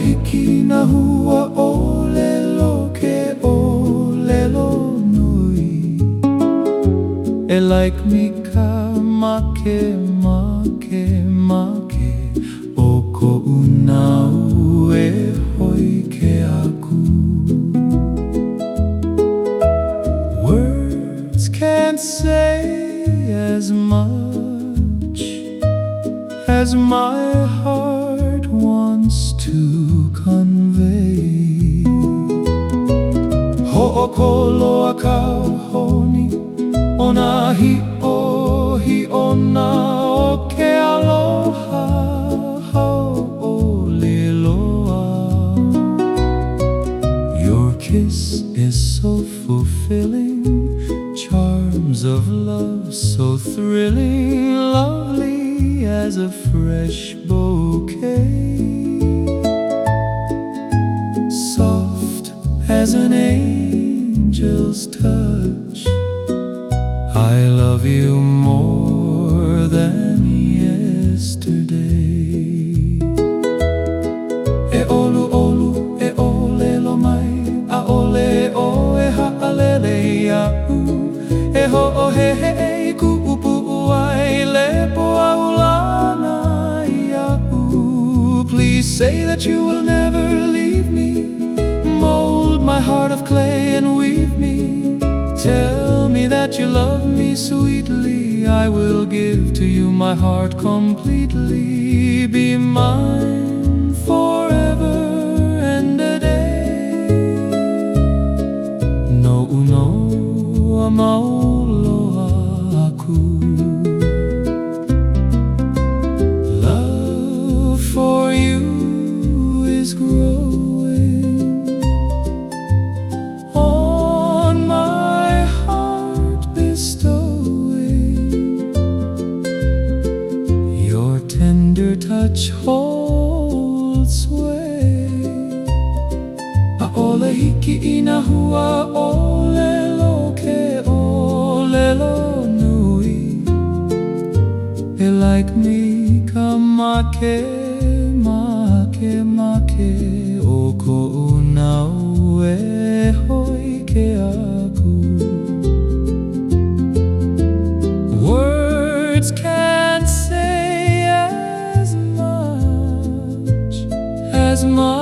hiki na hua o lelo ke o lelo nui. E like me ka make make make o ko unau e hoi ke aku. Words can't say as much as my heart wants to convey. Ho'okoloa ka honi ona hi ona o ke aloha hau'oliloa. Your kiss is so fulfilling, charms of love so thrilling, lovely as a fresh bouquet, soft as an angel's touch. I love you more than yesterday. E olu olu, e olelo mai, a ole o e ha'alele ia'u. E ho'o he he ku upu ai le po'a ulana ia'u. Please say that you will never leave me, mold my heart of clay and weave me. Tell me that you love me sweetly, I will give to you my heart completely. Be mine forever and a day. No uno amauloa aku. Love for you is growing on my heart, bestowing. Your tender touch holds sway. A'ole hiki ina hua o lelo ke o lelo nui. E like me ka make make make o ko unau e hoi ke aku. Words can't say as much as my